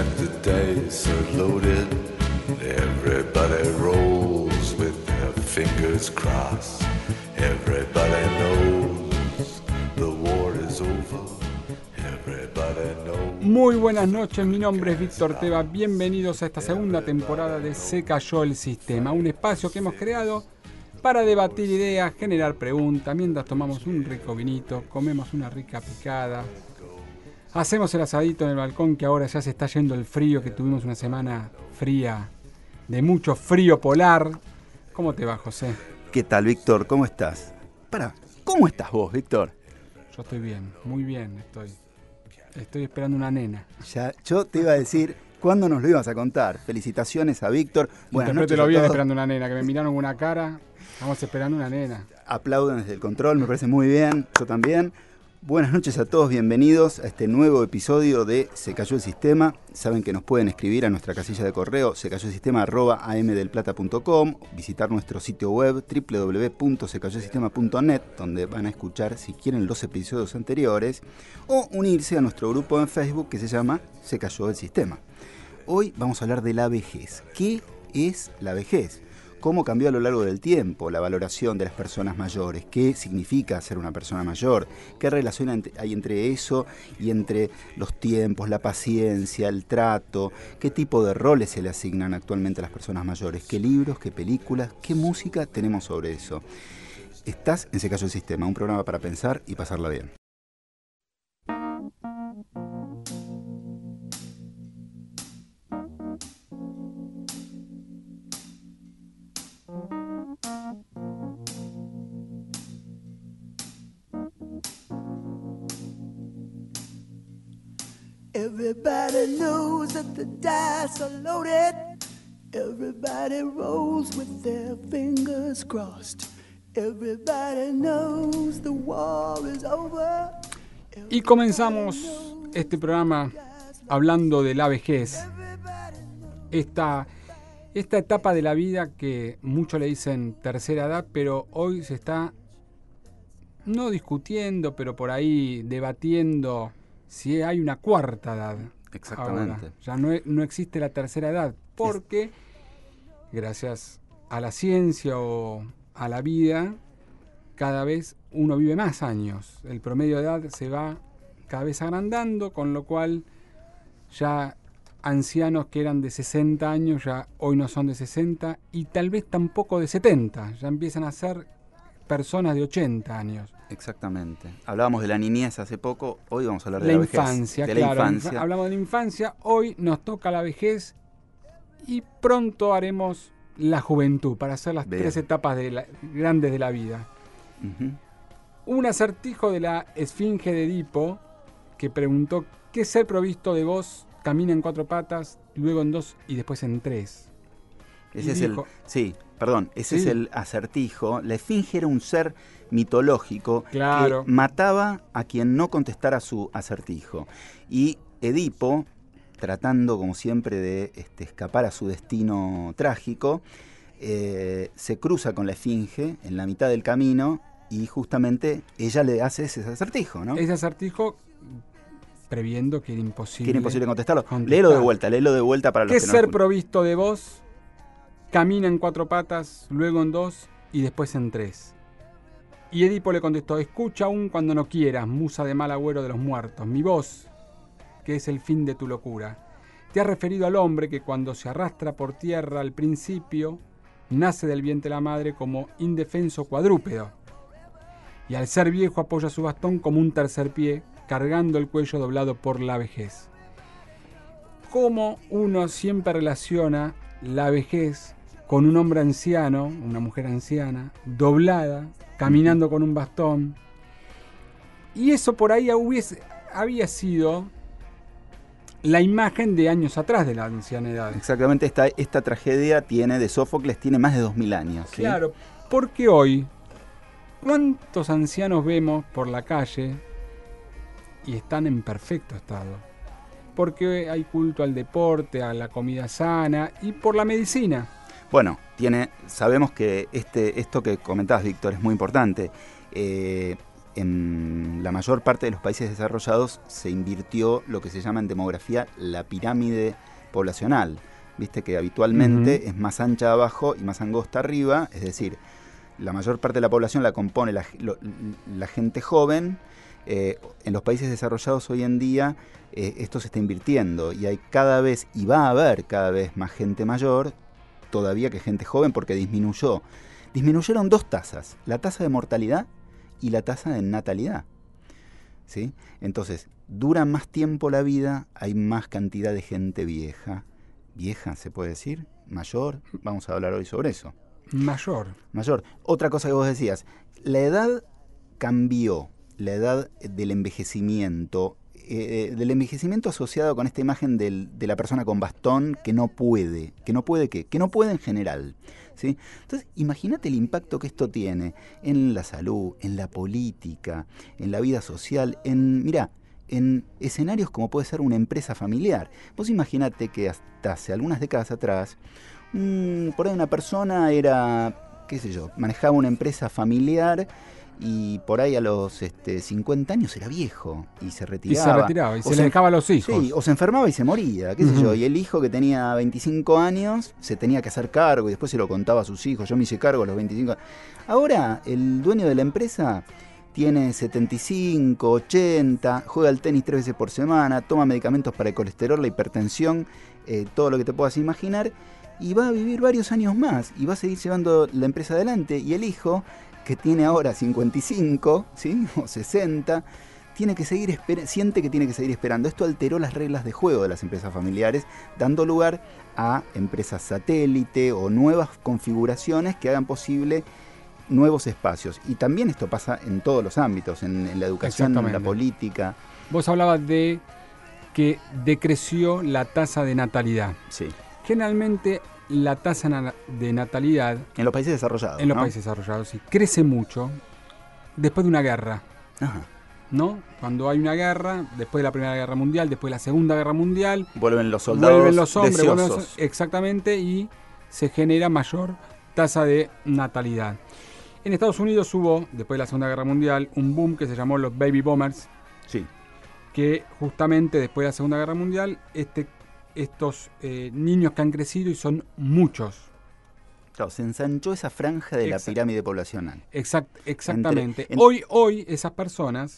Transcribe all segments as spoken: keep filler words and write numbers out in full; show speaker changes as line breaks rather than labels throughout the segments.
and the dice are loaded. Everybody rolls with their fingers crossed. Everybody knows the war is over. Everybody knows.
Muy buenas noches, mi nombre es Víctor Teva. Bienvenidos a esta segunda temporada de Se Cayó el Sistema, un espacio que hemos creado para debatir ideas, generar preguntas, mientras tomamos un rico vinito, comemos una rica picada, hacemos el asadito en el balcón, que ahora ya se está yendo el frío, que tuvimos una semana fría, de mucho frío polar. ¿Cómo te va, José?
¿Qué tal, Víctor? ¿Cómo estás? Pará, ¿cómo estás vos, Víctor?
Yo estoy bien, muy bien estoy. Estoy esperando una nena.
Ya, yo te iba a decir, ¿cuándo nos lo ibas a contar? Felicitaciones a Víctor. Buenas noches
lo
a
bien
todos.
esperando una nena, que me miraron con una cara. Estamos esperando una nena.
Aplauden desde el control, me parece muy bien. Yo también. Buenas noches a todos, bienvenidos a este nuevo episodio de Se Cayó el Sistema. Saben que nos pueden escribir a nuestra casilla de correo secayosistema arroba a m del plata punto com, visitar nuestro sitio web doble u doble u doble u punto se cayó el sistema punto net, donde van a escuchar, si quieren, los episodios anteriores, o unirse a nuestro grupo en Facebook que se llama Se Cayó el Sistema. Hoy vamos a hablar de la vejez. ¿Qué es la vejez? ¿Cómo cambió a lo largo del tiempo la valoración de las personas mayores? ¿Qué significa ser una persona mayor? ¿Qué relación hay entre eso y entre los tiempos, la paciencia, el trato? ¿Qué tipo de roles se le asignan actualmente a las personas mayores? ¿Qué libros, qué películas, qué música tenemos sobre eso? Estás en Se Cayó el Sistema, un programa para pensar y pasarla bien.
Everybody knows that the dice are loaded. Everybody rolls with their fingers crossed. Everybody knows the war is over.
Y comenzamos este programa hablando de la vejez. Esta, esta etapa de la vida que muchos le dicen tercera edad, pero hoy se está no discutiendo, pero por ahí debatiendo si hay una cuarta edad.
Exactamente.
Ahora, ya no, no existe la tercera edad, porque gracias a la ciencia o a la vida, cada vez uno vive más años. El promedio de edad se va cada vez agrandando, con lo cual ya ancianos que eran de sesenta años ya hoy no son de sesenta, y tal vez tampoco de setenta, ya empiezan a ser personas de ochenta años.
Exactamente. Hablábamos de la niñez hace poco, hoy vamos a hablar de
la,
la,
la
vejez.
Infancia,
de
claro,
la infancia.
Hablamos de la infancia, hoy nos toca la vejez y pronto haremos la juventud, para hacer las Bien. tres etapas de la, grandes de la vida. Uh-huh. Un acertijo de la Esfinge de Edipo, que preguntó: ¿qué ser provisto de voz camina en cuatro patas, luego en dos y después en tres?
Ese y es dijo, el... Sí, perdón, ese sí. es el acertijo. La Esfinge era un ser mitológico
claro.
que mataba a quien no contestara su acertijo. Y Edipo, tratando como siempre de este, escapar a su destino trágico, eh, se cruza con la Esfinge en la mitad del camino y justamente ella le hace ese acertijo, ¿no?
Ese acertijo previendo que era imposible.
Que era imposible contestarlo. Contestar. Léelo de vuelta, léelo de vuelta para los
que
que no
ser
escuchan.
Provisto de voz, camina en cuatro patas, luego en dos y después en tres. Y Edipo le contestó: escucha aún cuando no quieras, musa de mal agüero de los muertos, mi voz, que es el fin de tu locura. Te has referido al hombre que cuando se arrastra por tierra al principio, nace del vientre de la madre como indefenso cuadrúpedo. Y al ser viejo apoya su bastón como un tercer pie, cargando el cuello doblado por la vejez. Cómo uno siempre relaciona la vejez con un hombre anciano, una mujer anciana, doblada, caminando con un bastón. Y eso por ahí hubiese, había sido la imagen de años atrás de la ancianidad.
Exactamente, esta, esta tragedia tiene de Sófocles tiene más de dos mil años. ¿sí?
Claro, porque hoy, ¿cuántos ancianos vemos por la calle y están en perfecto estado? Porque hay culto al deporte, a la comida sana y por la medicina.
Bueno, tiene, sabemos que este, esto que comentabas, Víctor, es muy importante. Eh, en la mayor parte de los países desarrollados se invirtió lo que se llama en demografía la pirámide poblacional. Viste que habitualmente uh-huh. es más ancha abajo y más angosta arriba, es decir, la mayor parte de la población la compone la, lo, la gente joven. Eh, en los países desarrollados hoy en día eh, esto se está invirtiendo y hay cada vez, y va a haber cada vez más gente mayor todavía que gente joven, porque disminuyó. Disminuyeron dos tasas, la tasa de mortalidad y la tasa de natalidad. ¿Sí? Entonces, dura más tiempo la vida, hay más cantidad de gente vieja. Vieja, ¿se puede decir? Mayor. Vamos a hablar hoy sobre eso.
Mayor.
Mayor. Otra cosa que vos decías, la edad cambió, la edad del envejecimiento, eh, del envejecimiento asociado con esta imagen del, de la persona con bastón que no puede, que no puede qué, que no puede en general. ¿Sí? Entonces, imagínate el impacto que esto tiene en la salud, en la política, en la vida social, en, mirá, en escenarios como puede ser una empresa familiar. Vos imaginate que hasta hace algunas décadas atrás, mmm, por ahí una persona era, qué sé yo, manejaba una empresa familiar y por ahí a los este, cincuenta años era viejo y se retiraba.
Y se retiraba, y se, se le dejaba a los hijos.
Sí, o se enfermaba y se moría, qué sé uh-huh. yo. Y el hijo que tenía veinticinco años se tenía que hacer cargo y después se lo contaba a sus hijos. Yo me hice cargo a los veinticinco. Ahora, el dueño de la empresa tiene setenta y cinco, ochenta, juega al tenis tres veces por semana, toma medicamentos para el colesterol, la hipertensión, eh, todo lo que te puedas imaginar, y va a vivir varios años más y va a seguir llevando la empresa adelante. Y el hijo, que tiene ahora cincuenta y cinco, ¿sí? o sesenta, tiene que seguir esper- siente que tiene que seguir esperando. Esto alteró las reglas de juego de las empresas familiares, dando lugar a empresas satélite o nuevas configuraciones que hagan posible nuevos espacios. Y también esto pasa en todos los ámbitos, en, en la educación, en la política.
Vos hablabas de que decreció la tasa de natalidad.
Sí.
Generalmente la tasa de natalidad
en los países desarrollados,
en los
¿no?
países desarrollados, sí, crece mucho después de una guerra.
Ajá.
¿No? Cuando hay una guerra, después de la Primera Guerra Mundial, después de la Segunda Guerra Mundial,
vuelven los soldados,
vuelven los hombres, vuelven
los,
exactamente, y se genera mayor tasa de natalidad. En Estados Unidos hubo, después de la Segunda Guerra Mundial, un boom que se llamó los baby boomers.
Sí.
Que justamente después de la Segunda Guerra Mundial, este, estos eh, niños que han crecido, y son muchos.
Claro, se ensanchó esa franja de
Exact-
la pirámide poblacional.
Exact, exactamente.
Entre, en...
Hoy, hoy esas personas,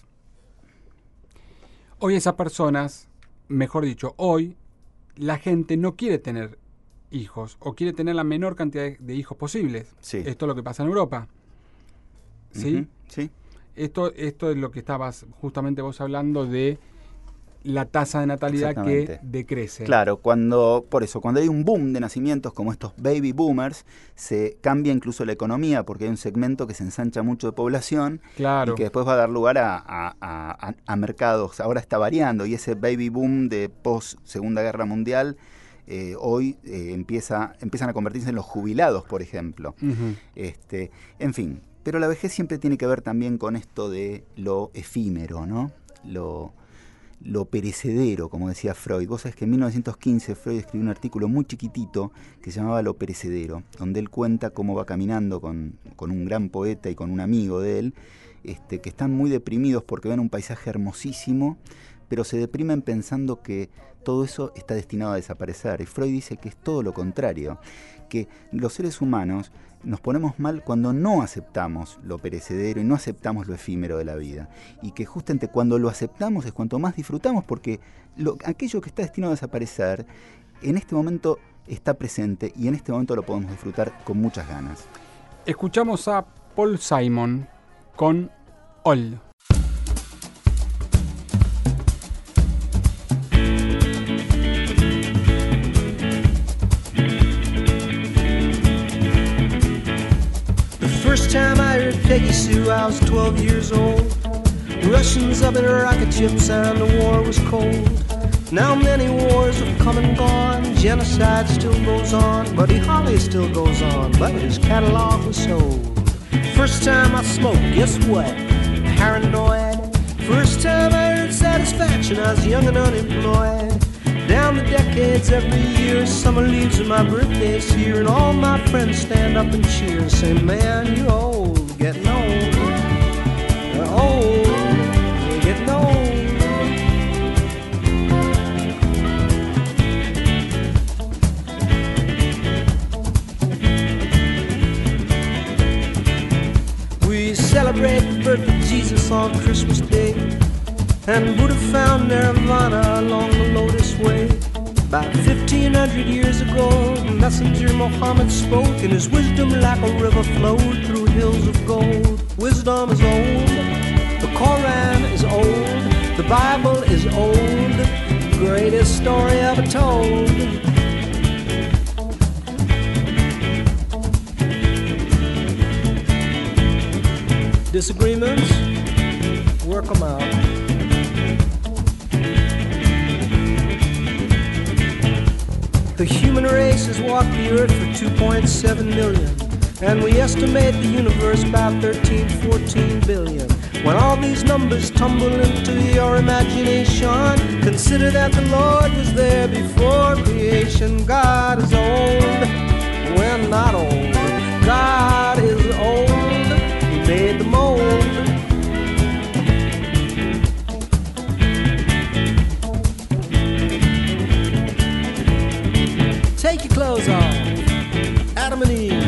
hoy esas personas, mejor dicho, hoy la gente no quiere tener hijos o quiere tener la menor cantidad de, de hijos posibles.
Sí.
Esto es lo que pasa en Europa. ¿Sí?
Uh-huh. Sí.
Esto, esto es lo que estabas justamente vos hablando de la tasa de natalidad que decrece.
Claro, cuando, por eso, cuando hay un boom de nacimientos como estos baby boomers, se cambia incluso la economía, porque hay un segmento que se ensancha mucho de población,
claro,
y que después va a dar lugar a, a, a, a mercados. Ahora está variando, y ese baby boom de post Segunda Guerra Mundial eh, hoy eh, empieza, empiezan a convertirse en los jubilados, por ejemplo.
Uh-huh.
Este, en fin, pero la vejez siempre tiene que ver también con esto de lo efímero, ¿no? Lo... lo perecedero, como decía Freud. Vos sabés que en mil novecientos quince Freud escribió un artículo muy chiquitito que se llamaba Lo perecedero, donde él cuenta cómo va caminando con, con un gran poeta y con un amigo de él, este, que están muy deprimidos porque ven un paisaje hermosísimo, pero se deprimen pensando que todo eso está destinado a desaparecer. Y Freud dice que es todo lo contrario, que los seres humanos nos ponemos mal cuando no aceptamos lo perecedero y no aceptamos lo efímero de la vida. Y que justamente cuando lo aceptamos es cuanto más disfrutamos, porque lo, aquello que está destinado a desaparecer, en este momento está presente y en este momento lo podemos disfrutar con muchas ganas.
Escuchamos a Paul Simon con All.
First time I heard Peggy Sue, I was twelve years old. Russians up in rocket ships and the war was cold. Now many wars have come and gone, genocide still goes on, Buddy Holly still goes on, but his catalog was sold. First time I smoked, guess what? Paranoid. First time I heard Satisfaction, I was young and unemployed. Down the decades every year, summer leaves and my birthday's here, and all my friends stand up and cheer and say, man, you're old, getting old, you're old. celebrate the birth of Jesus on Christmas Day. And Buddha found nirvana along the Lotus Way. About fifteen hundred years ago, Messenger Muhammad spoke, and his wisdom like a river flowed through hills of gold. Wisdom is old, the Koran is old, the Bible is old, greatest story ever told. Disagreements, work them out. The human race has walked the earth for two point seven million, and we estimate the universe about thirteen, fourteen billion. When all these numbers tumble into your imagination, consider that the Lord was there before creation. God is old, we're not old. God is old, He made the mold. Take your clothes off, Adam and Eve.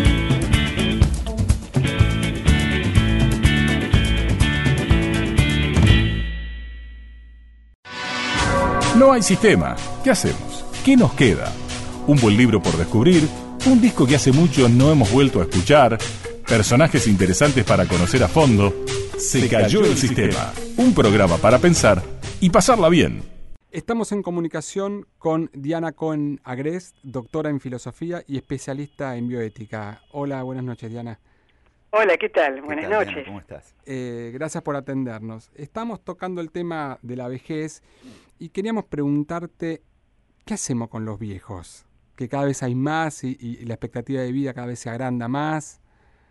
No hay sistema. ¿Qué hacemos? ¿Qué nos queda? Un buen libro por descubrir, un disco que hace mucho no hemos vuelto a escuchar, personajes interesantes para conocer a fondo. Se cayó el sistema. Un programa para pensar y pasarla bien.
Estamos en comunicación con Diana Cohen Agrest, doctora en filosofía y especialista en bioética. Hola, buenas noches, Diana.
Hola, ¿qué tal?
¿Qué
Buenas
tal,
noches.
Diana? ¿Cómo estás?
Eh, gracias por atendernos. Estamos tocando el tema de la vejez y queríamos preguntarte, ¿qué hacemos con los viejos? Que cada vez hay más y, y la expectativa de vida cada vez se agranda más.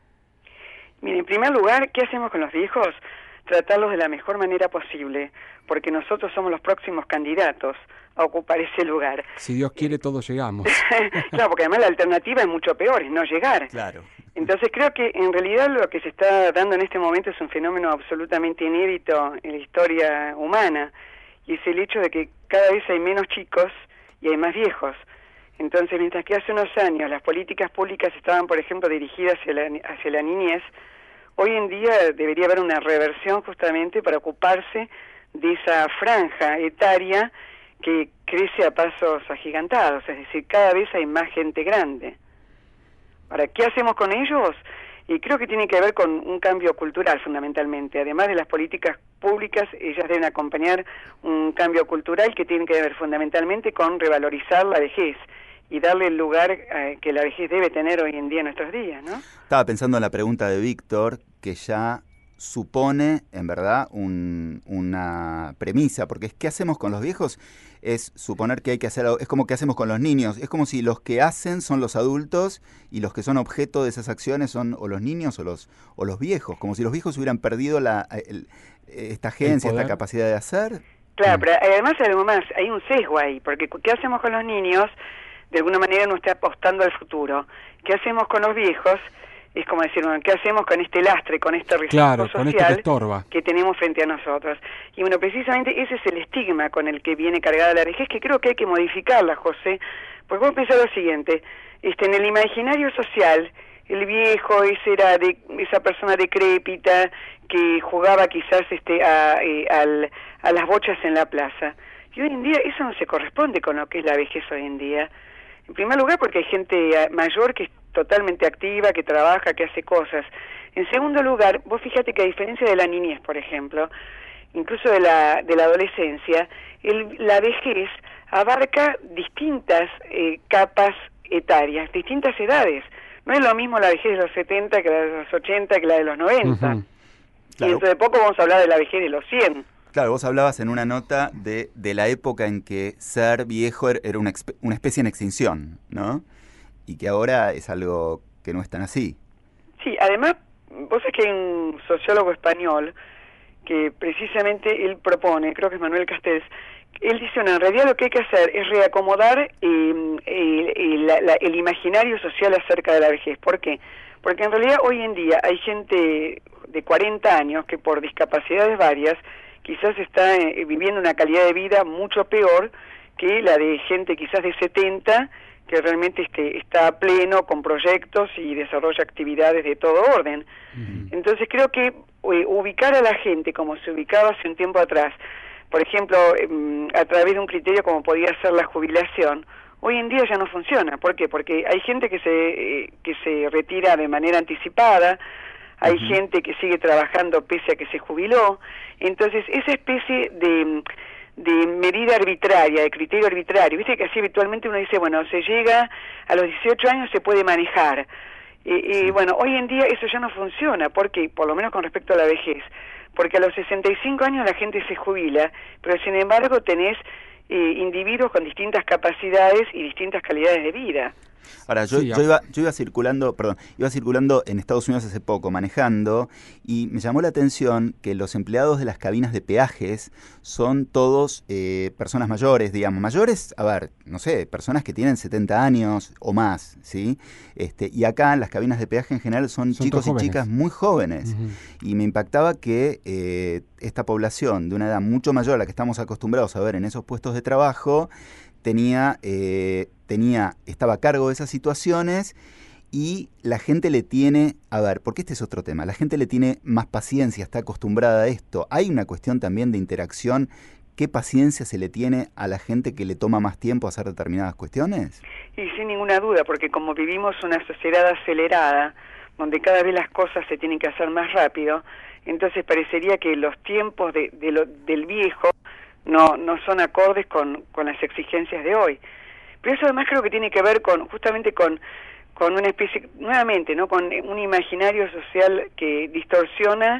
Mire, en primer lugar, ¿qué hacemos con los viejos? Tratarlos de la mejor manera posible, porque nosotros somos los próximos candidatos a ocupar ese lugar.
Si Dios quiere, todos llegamos.
Claro, porque además la alternativa es mucho peor, es no llegar.
Claro.
Entonces creo que en realidad lo que se está dando en este momento es un fenómeno absolutamente inédito en la historia humana, y es el hecho de que cada vez hay menos chicos y hay más viejos. Entonces, mientras que hace unos años las políticas públicas estaban, por ejemplo, dirigidas hacia la, hacia la niñez, hoy en día debería haber una reversión justamente para ocuparse de esa franja etaria que crece a pasos agigantados, es decir, cada vez hay más gente grande. Ahora, ¿qué hacemos con ellos? Y creo que tiene que ver con un cambio cultural fundamentalmente. Además de las políticas públicas, ellas deben acompañar un cambio cultural que tiene que ver fundamentalmente con revalorizar la vejez y darle el lugar eh, que la vejez debe tener hoy en día en nuestros días, ¿no?
Estaba pensando en la pregunta de Víctor, que ya supone, en verdad, un, una premisa, porque es ¿qué hacemos con los viejos? Es suponer que hay que hacer algo, es como ¿qué hacemos con los niños? Es como si los que hacen son los adultos y los que son objeto de esas acciones son o los niños o los o los viejos, como si los viejos hubieran perdido la el, esta agencia, esta capacidad de hacer.
Claro, pero además hay algo más, hay un sesgo ahí, porque ¿qué hacemos con los niños? De alguna manera no está apostando al futuro. ¿Qué hacemos con los viejos? Es como decir, bueno, ¿qué hacemos con este lastre, con este riesgo
Claro,
social
con esto que estorba,
que tenemos frente a nosotros? Y bueno, precisamente ese es el estigma con el que viene cargada la vejez, que creo que hay que modificarla, José. Porque vos pensás lo siguiente, este, en el imaginario social, el viejo ese era de esa persona decrépita que jugaba quizás este a, eh, al, a las bochas en la plaza. Y hoy en día eso no se corresponde con lo que es la vejez hoy en día. En primer lugar porque hay gente mayor que es totalmente activa, que trabaja, que hace cosas. En segundo lugar, vos fíjate que a diferencia de la niñez, por ejemplo, incluso de la de la adolescencia, el, la vejez abarca distintas eh, capas etarias, distintas edades. No es lo mismo la vejez de los setenta que la de los ochenta que la de los noventa. Uh-huh. Claro. Y dentro de poco vamos a hablar de la vejez de los cien.
Claro, vos hablabas en una nota de, de la época en que ser viejo era una, una especie en extinción, ¿no? Y que ahora es algo que no es tan así.
Sí, además, vos sabés que hay un sociólogo español que precisamente él propone, creo que es Manuel Castells, él dice, no, en realidad lo que hay que hacer es reacomodar eh, el, el, la, el imaginario social acerca de la vejez. ¿Por qué? Porque en realidad hoy en día hay gente de cuarenta años que por discapacidades varias quizás está eh, viviendo una calidad de vida mucho peor que la de gente quizás de setenta que realmente este, está a pleno con proyectos y desarrolla actividades de todo orden. Uh-huh. Entonces creo que eh, ubicar a la gente como se ubicaba hace un tiempo atrás, por ejemplo, eh, a través de un criterio como podía ser la jubilación, hoy en día ya no funciona. ¿Por qué? Porque hay gente que se, eh, que se retira de manera anticipada, hay uh-huh. gente que sigue trabajando pese a que se jubiló, entonces esa especie de... de medida arbitraria, de criterio arbitrario. Viste que así habitualmente uno dice, bueno, se llega a los dieciocho años, se puede manejar. Y, y sí. bueno, hoy en día eso ya no funciona. ¿Por qué? Por lo menos con respecto a la vejez. Porque a los sesenta y cinco años la gente se jubila, pero sin embargo tenés eh, individuos con distintas capacidades y distintas calidades de vida.
Ahora, yo, sí, yo, iba, yo iba circulando, perdón, iba circulando en Estados Unidos hace poco, manejando, y me llamó la atención que los empleados de las cabinas de peajes son todos eh, personas mayores, digamos, mayores, a ver, no sé, personas que tienen setenta años o más, ¿sí? Este, y acá en las cabinas de peaje en general son, son chicos y chicas muy jóvenes, uh-huh. y me impactaba que eh, esta población de una edad mucho mayor a la que estamos acostumbrados a ver en esos puestos de trabajo, tenía, eh, tenía, estaba a cargo de esas situaciones y la gente le tiene, a ver, porque este es otro tema, la gente le tiene más paciencia, está acostumbrada a esto. Hay una cuestión también de interacción, ¿qué paciencia se le tiene a la gente que le toma más tiempo hacer determinadas cuestiones?
Y sin ninguna duda, porque como vivimos una sociedad acelerada, donde cada vez las cosas se tienen que hacer más rápido, entonces parecería que los tiempos de, de lo, del viejo no no son acordes con, con las exigencias de hoy. Pero eso además creo que tiene que ver con justamente con, con una especie, nuevamente, ¿no? Con un imaginario social que distorsiona,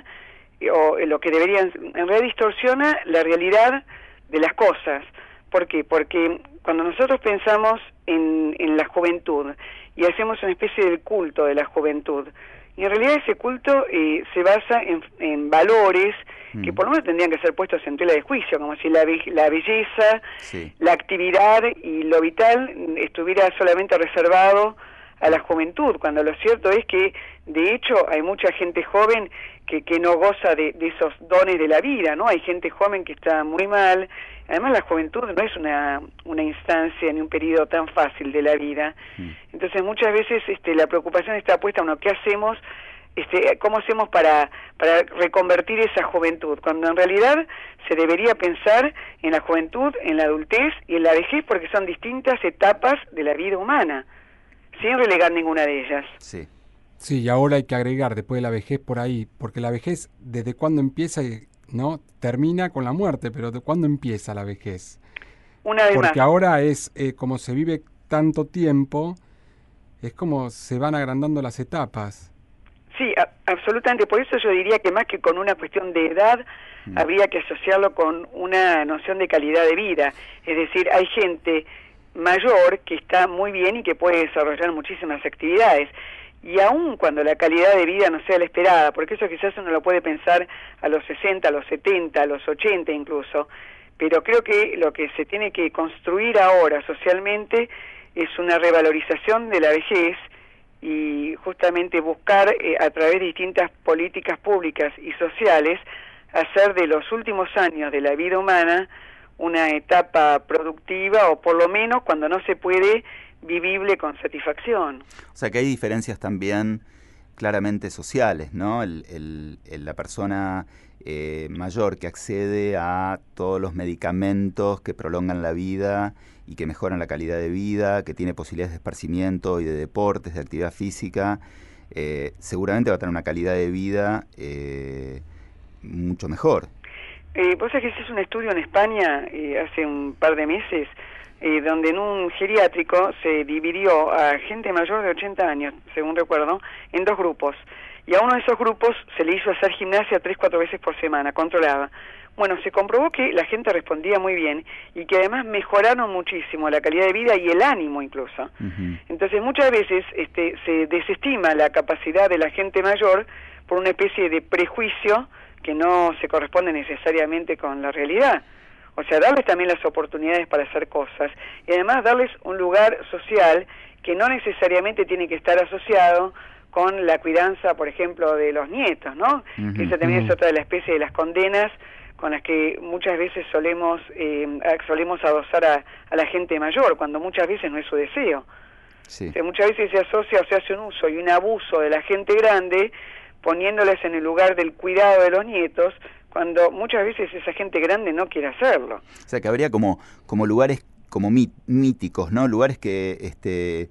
o lo que deberían, en realidad distorsiona la realidad de las cosas. ¿Por qué? Porque cuando nosotros pensamos en, en la juventud y hacemos una especie de culto de la juventud, y en realidad ese culto eh, se basa en, en valores que por lo menos tendrían que ser puestos en tela de juicio, como si la, la belleza, sí. la actividad y lo vital estuviera solamente reservado a la juventud, cuando lo cierto es que, de hecho, hay mucha gente joven que, que no goza de, de esos dones de la vida, ¿no? Hay gente joven que está muy mal. Además, la juventud no es una, una instancia ni un periodo tan fácil de la vida. Mm. Entonces, muchas veces este, la preocupación está puesta en, bueno, ¿qué hacemos? Este, ¿Cómo hacemos para, para reconvertir esa juventud? Cuando en realidad se debería pensar en la juventud, en la adultez y en la vejez, porque son distintas etapas de la vida humana, sin relegar ninguna de ellas.
Sí.
Sí, y ahora hay que agregar después de la vejez por ahí, porque la vejez, ¿desde cuándo empieza? ¿No? Termina con la muerte, pero ¿de cuándo empieza la vejez?
Una vez
porque
más.
ahora es, eh, como se vive tanto tiempo, es como se van agrandando las etapas.
Sí, a, absolutamente. Por eso yo diría que más que con una cuestión de edad, mm. habría que asociarlo con una noción de calidad de vida. Es decir, hay gente mayor que está muy bien y que puede desarrollar muchísimas actividades. Y aun cuando la calidad de vida no sea la esperada, porque eso quizás uno lo puede pensar a los sesenta, a los setenta, a los ochenta incluso, pero creo que lo que se tiene que construir ahora socialmente es una revalorización de la vejez y justamente buscar eh, a través de distintas políticas públicas y sociales hacer de los últimos años de la vida humana una etapa productiva o por lo menos cuando no se puede vivible con satisfacción.
O sea que hay diferencias también claramente sociales, ¿no? El, el, el, la persona eh, mayor que accede a todos los medicamentos que prolongan la vida y que mejoran la calidad de vida, que tiene posibilidades de esparcimiento y de deportes, de actividad física, eh, seguramente va a tener una calidad de vida eh, mucho mejor.
Eh, vos sabés que ese es un estudio en España eh, hace un par de meses, Eh, donde en un geriátrico se dividió a gente mayor de ochenta años, según recuerdo, en dos grupos. Y a uno de esos grupos se le hizo hacer gimnasia tres, cuatro veces por semana, controlada. Bueno, se comprobó que la gente respondía muy bien y que además mejoraron muchísimo la calidad de vida y el ánimo incluso. Uh-huh. Entonces muchas veces este, se desestima la capacidad de la gente mayor por una especie de prejuicio que no se corresponde necesariamente con la realidad. O sea, darles también las oportunidades para hacer cosas y además darles un lugar social que no necesariamente tiene que estar asociado con la cuidanza, por ejemplo, de los nietos, ¿no? Uh-huh, que esa también uh-huh. es otra de la especie de las condenas con las que muchas veces solemos eh, solemos adosar a, a la gente mayor, cuando muchas veces no es su deseo.
Sí.
O sea, muchas veces se asocia o se hace un uso y un abuso de la gente grande, poniéndoles en el lugar del cuidado de los nietos, cuando muchas veces esa gente grande no quiere hacerlo.
O sea, que habría como, como lugares como mit, míticos, ¿no? Lugares que este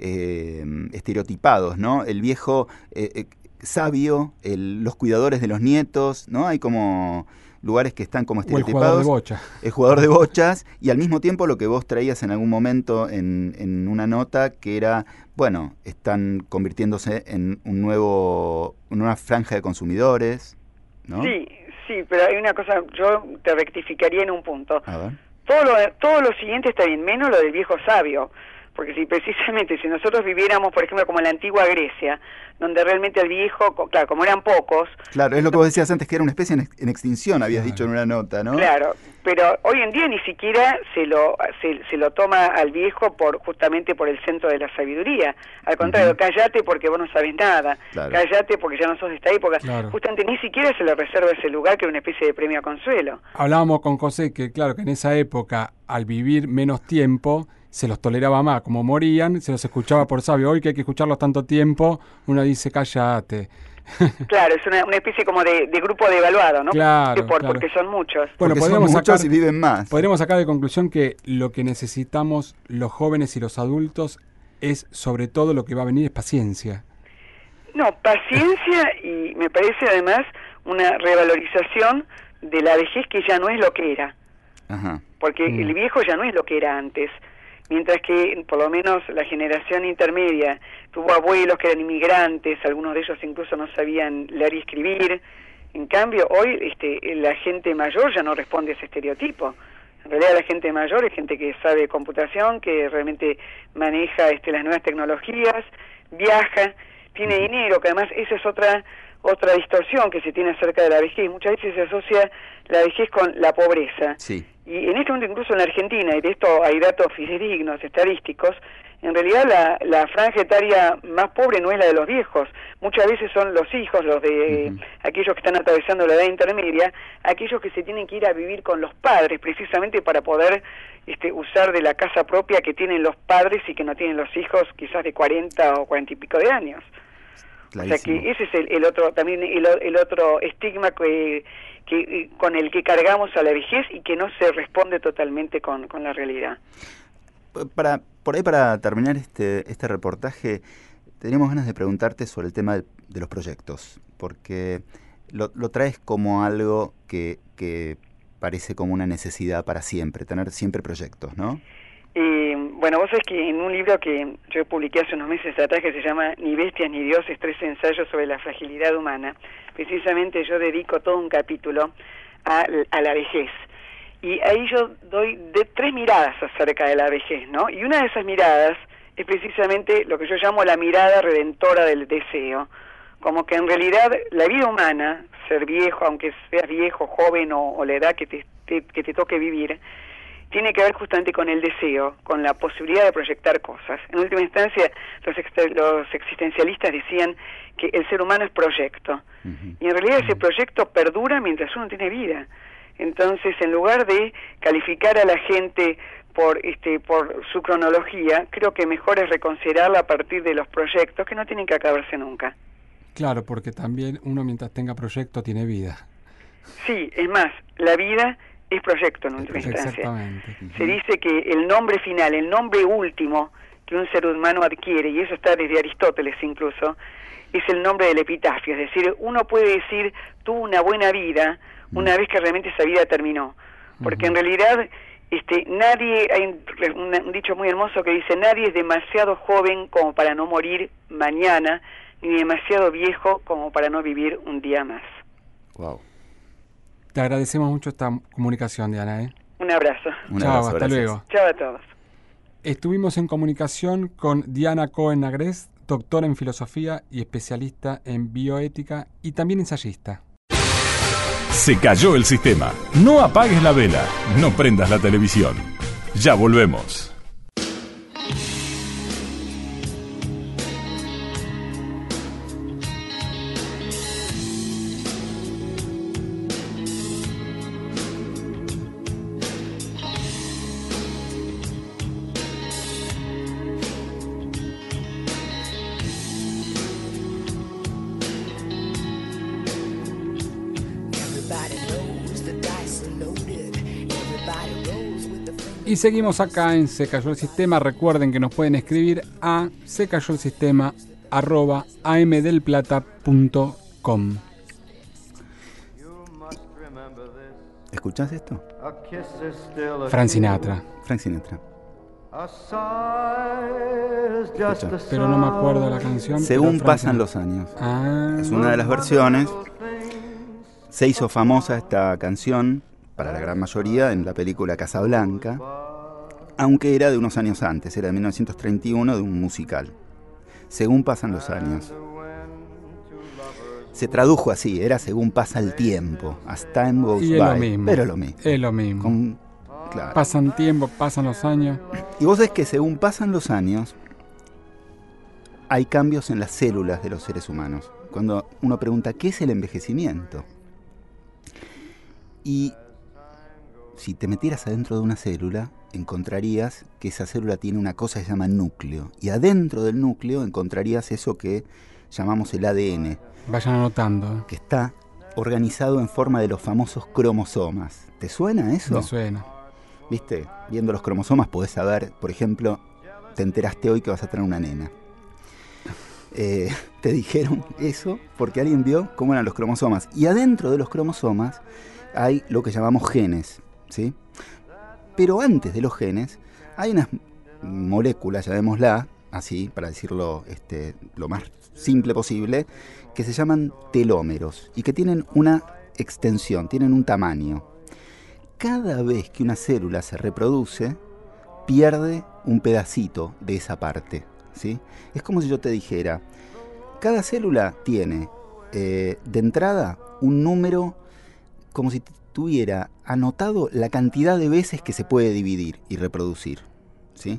eh, estereotipados, ¿no? El viejo eh, eh, sabio, el, los cuidadores de los nietos, ¿no? Hay como lugares que están como estereotipados.
O el jugador de bocha.
El jugador de bochas, y al mismo tiempo lo que vos traías en algún momento en, en una nota, que era, bueno, están convirtiéndose en un nuevo, en una franja de consumidores, ¿no?
Sí, sí, pero hay una cosa, yo te rectificaría en un punto.
A ver.
Todo lo, todo lo siguiente está bien, menos lo del viejo sabio. Porque si precisamente, si nosotros viviéramos, por ejemplo, como en la antigua Grecia, donde realmente el viejo, claro, como eran pocos...
Claro, es lo que vos decías antes, que era una especie en, ex, en extinción, habías claro. dicho en una nota, ¿no?
Claro, pero hoy en día ni siquiera se lo se, se lo toma al viejo por justamente por el centro de la sabiduría. Al contrario, uh-huh. cállate porque vos no sabes nada, claro. cállate porque ya no sos de esta época. Claro. Justamente ni siquiera se le reserva ese lugar, que era una especie de premio a consuelo.
Hablábamos con José que, claro, que en esa época, al vivir menos tiempo, se los toleraba más, como morían, se los escuchaba por sabio. Hoy que hay que escucharlos tanto tiempo, uno dice, cállate.
Claro, es una, una especie como de, de grupo de evaluado, ¿no?
Claro,
por,
claro.
Porque son muchos.
Bueno,
porque
podríamos
son muchos
sacar,
y viven más.
Podríamos sacar de conclusión que lo que necesitamos los jóvenes y los adultos es, sobre todo, lo que va a venir es paciencia.
No, paciencia y me parece además una revalorización de la vejez, que ya no es lo que era.
Ajá.
Porque mm. el viejo ya no es lo que era antes. Mientras que por lo menos la generación intermedia tuvo abuelos que eran inmigrantes, algunos de ellos incluso no sabían leer y escribir. En cambio, hoy este, la gente mayor ya no responde a ese estereotipo. En realidad la gente mayor es gente que sabe computación, que realmente maneja este, las nuevas tecnologías, viaja, tiene dinero, que además esa es otra otra distorsión que se tiene acerca de la vejez. Muchas veces se asocia la vejez con la pobreza.
Sí.
Y en este momento, incluso en la Argentina, y de esto hay datos fidedignos, estadísticos, en realidad la, la franja etaria más pobre no es la de los viejos. Muchas veces son los hijos, los de uh-huh. aquellos que están atravesando la edad intermedia, aquellos que se tienen que ir a vivir con los padres, precisamente para poder este, usar de la casa propia que tienen los padres y que no tienen los hijos quizás de cuarenta o cuarenta y pico de años. Clarísimo. O sea que ese es el, el otro también el, el otro estigma que, que con el que cargamos a la vejez y que no se responde totalmente con, con la realidad.
Para por ahí para terminar este este reportaje, teníamos ganas de preguntarte sobre el tema de, de los proyectos, porque lo, lo traes como algo que, que parece como una necesidad para siempre, tener siempre proyectos, ¿no?
Eh, bueno, vos sabés que en un libro que yo publiqué hace unos meses atrás, que se llama Ni bestias ni dioses, tres ensayos sobre la fragilidad humana, precisamente yo dedico todo un capítulo a, a la vejez. Y ahí yo doy de tres miradas acerca de la vejez, ¿no? Y una de esas miradas es precisamente lo que yo llamo la mirada redentora del deseo. Como que en realidad la vida humana, ser viejo, aunque seas viejo, joven o, o la edad que te, te, que te toque vivir, tiene que ver justamente con el deseo, con la posibilidad de proyectar cosas. En última instancia, los, ex- los existencialistas decían que el ser humano es proyecto. Uh-huh. Y en realidad ese proyecto perdura mientras uno tiene vida. Entonces, en lugar de calificar a la gente por este por su cronología, creo que mejor es reconsiderarla a partir de los proyectos que no tienen que acabarse nunca.
Claro, porque también uno mientras tenga proyecto tiene vida.
Sí, es más, la vida es proyecto en última instancia.
Exactamente.
Se dice que el nombre final, el nombre último que un ser humano adquiere, y eso está desde Aristóteles incluso, es el nombre del epitafio. Es decir, uno puede decir, tuvo una buena vida una vez que realmente esa vida terminó. Porque uh-huh. en realidad este nadie, hay un, un dicho muy hermoso que dice, nadie es demasiado joven como para no morir mañana, ni demasiado viejo como para no vivir un día más.
Wow.
Te agradecemos mucho esta comunicación, Diana, ¿eh?
Un abrazo.
Un Chao, abrazo, hasta gracias. Luego.
Chao a todos.
Estuvimos en comunicación con Diana Cohen-Agrest, doctora en filosofía y especialista en bioética y también ensayista.
Se cayó el sistema. No apagues la vela, no prendas la televisión. Ya volvemos.
Y seguimos acá en Se Cayó el Sistema. Recuerden que nos pueden escribir a se cayó el sistema arroba amdelplata punto com.
¿Escuchás esto?
Frank Sinatra.
Frank Sinatra.
Escucha, pero no me acuerdo la canción.
Según
Frank
pasan
Sinatra.
los años.
Ah.
Es una de las versiones. Se hizo famosa esta canción para la gran mayoría en la película Casablanca, aunque era de unos años antes, era de mil novecientos treinta y uno, de un musical. Según pasan los años. Se tradujo así, era según pasa el tiempo, as time goes
Y es
by,
lo mismo.
pero lo mismo.
Es lo mismo.
Con- claro.
Pasan tiempo, pasan los años.
Y vos sabés que según pasan los años, hay cambios en las células de los seres humanos. Cuando uno pregunta, ¿qué es el envejecimiento? Y si te metieras adentro de una célula, encontrarías que esa célula tiene una cosa que se llama núcleo. Y adentro del núcleo encontrarías eso que llamamos el A D N,
Vayan anotando.
que está organizado en forma de los famosos cromosomas. ¿Te suena eso?
Me suena.
¿Viste? Viendo los cromosomas podés saber, por ejemplo, te enteraste hoy que vas a tener una nena. Eh, te dijeron eso porque alguien vio cómo eran los cromosomas. Y adentro de los cromosomas hay lo que llamamos genes, ¿sí? Pero antes de los genes hay unas moléculas, llamémosla así, para decirlo este, lo más simple posible, que se llaman telómeros y que tienen una extensión, tienen un tamaño. Cada vez que una célula se reproduce, pierde un pedacito de esa parte, ¿sí? Es como si yo te dijera, cada célula tiene eh, de entrada un número, como si tuviera anotado la cantidad de veces que se puede dividir y reproducir, ¿sí?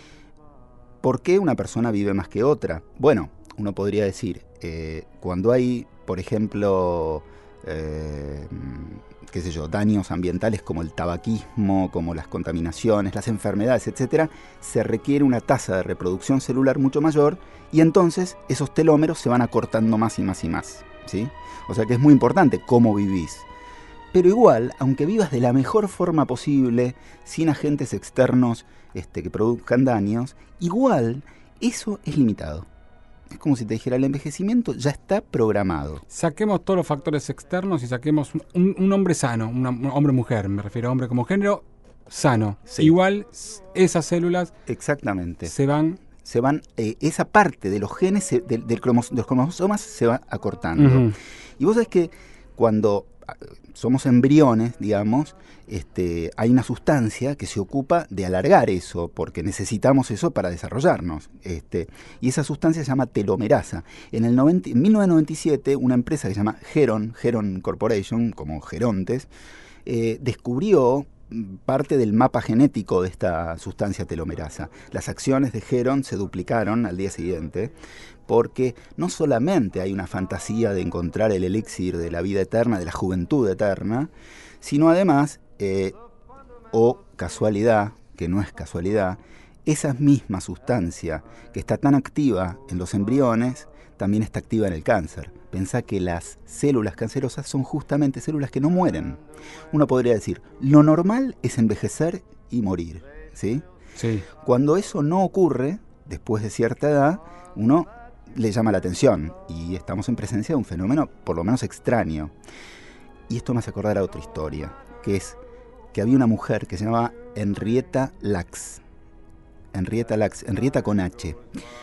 ¿Por qué una persona vive más que otra? Bueno, uno podría decir, eh, cuando hay, por ejemplo, eh, qué sé yo, daños ambientales como el tabaquismo, como las contaminaciones, las enfermedades, etcétera, se requiere una tasa de reproducción celular mucho mayor y entonces esos telómeros se van acortando más y más y más, ¿sí? O sea que es muy importante cómo vivís. Pero igual, aunque vivas de la mejor forma posible, sin agentes externos este, que produzcan daños, igual eso es limitado. Es como si te dijera, el envejecimiento ya está programado.
Saquemos todos los factores externos y saquemos un, un hombre sano, una, un hombre-mujer, me refiero a hombre como género, sano.
Sí.
Igual esas células
Exactamente.
se van...
Se van, eh, esa parte de los genes, se, del, del cromos, de los cromosomas se va acortando.
Uh-huh.
Y vos sabés que cuando somos embriones, digamos, este, hay una sustancia que se ocupa de alargar eso, porque necesitamos eso para desarrollarnos. Este, y esa sustancia se llama telomerasa. En, el noventa, en mil novecientos noventa y siete, una empresa que se llama Geron, Geron Corporation, como gerontes, eh, descubrió parte del mapa genético de esta sustancia telomerasa. Las acciones de Geron se duplicaron al día siguiente, porque no solamente hay una fantasía de encontrar el elixir de la vida eterna, de la juventud eterna, sino además, eh, o casualidad, que no es casualidad, esa misma sustancia que está tan activa en los embriones, también está activa en el cáncer. Pensá que las células cancerosas son justamente células que no mueren. Uno podría decir, lo normal es envejecer y morir, ¿sí?
Sí.
Cuando eso no ocurre, después de cierta edad, uno le llama la atención y estamos en presencia de un fenómeno por lo menos extraño. Y esto me hace acordar a otra historia, que es que había una mujer que se llamaba Henrietta Lacks. Henrietta Lacks, Henrietta con H.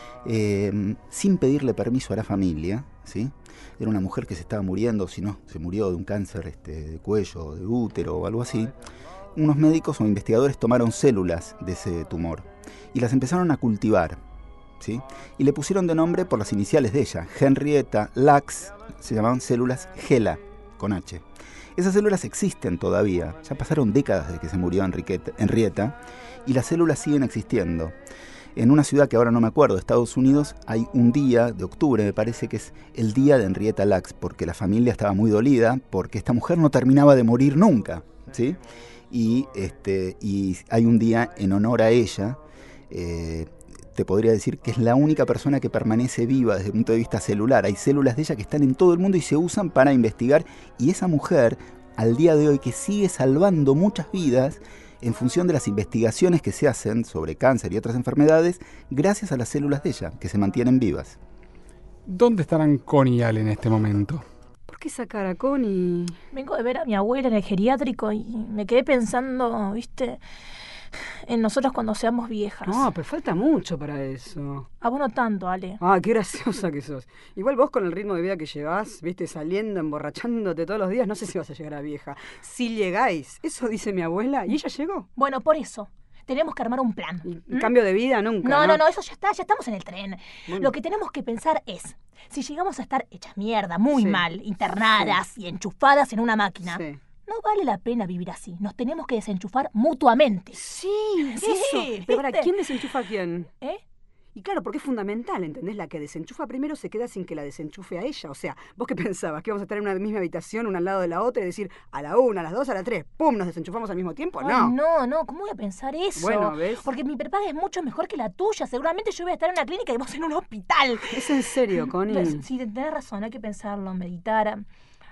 Eh, sin pedirle permiso a la familia, ¿sí? Era una mujer que se estaba muriendo, si no, se murió de un cáncer este, de cuello, de útero o algo así. Unos médicos o investigadores tomaron células de ese tumor y las empezaron a cultivar, ¿sí? Y le pusieron de nombre por las iniciales de ella, Henrietta Lacks, se llamaban células Gela, con H. Esas células existen todavía, ya pasaron décadas desde que se murió Henrietta, Henrietta y las células siguen existiendo. En una ciudad que ahora no me acuerdo, Estados Unidos, hay un día de octubre, me parece que es el día de Henrietta Lacks, porque la familia estaba muy dolida, porque esta mujer no terminaba de morir nunca, ¿sí? Y, este, y hay un día en honor a ella, eh, te podría decir que es la única persona que permanece viva desde el punto de vista celular. Hay células de ella que están en todo el mundo y se usan para investigar, y esa mujer, al día de hoy, que sigue salvando muchas vidas, en función de las investigaciones que se hacen sobre cáncer y otras enfermedades gracias a las células de ella, que se mantienen vivas.
¿Dónde estarán Connie y Ale en este momento?
¿Por qué esa cara, Connie?
Vengo de ver a mi abuela en el geriátrico y me quedé pensando, ¿viste? En nosotros cuando seamos viejas.
No, pero falta mucho para eso.
A vos no tanto, Ale.
Ah, qué graciosa que sos. Igual vos con el ritmo de vida que llevás, viste, saliendo, emborrachándote todos los días, no sé si vas a llegar a vieja. Si llegáis, eso dice mi abuela, y ella llegó.
Bueno, por eso. Tenemos que armar un plan.
Y, y
¿Mm?
cambio de vida nunca.
No,
no,
no, no, eso ya está, ya estamos en el tren.
Bueno.
Lo que tenemos que pensar es, si llegamos a estar hechas mierda, muy
Sí.
mal, internadas sí. y enchufadas en una máquina,
Sí.
no vale la pena vivir así. Nos tenemos que desenchufar mutuamente.
Sí,
Sí,
eso. Pero para
¿viste?
¿quién desenchufa a quién?
¿Eh?
Y claro, porque es fundamental, ¿entendés? La que desenchufa primero se queda sin que la desenchufe a ella. O sea, ¿vos qué pensabas? ¿Que íbamos a estar en una misma habitación, una al lado de la otra, y decir a la una, a las dos, a las tres, ¡pum! ¿Nos desenchufamos al mismo tiempo?
Ay,
No.
no, no, ¿cómo voy a pensar eso?
Bueno, ¿ves?
Porque mi prepaga es mucho mejor que la tuya. Seguramente yo voy a estar en una clínica y vos en un hospital.
Es en serio, Connie.
Pero, sí, tenés razón, hay que pensarlo, meditar. A,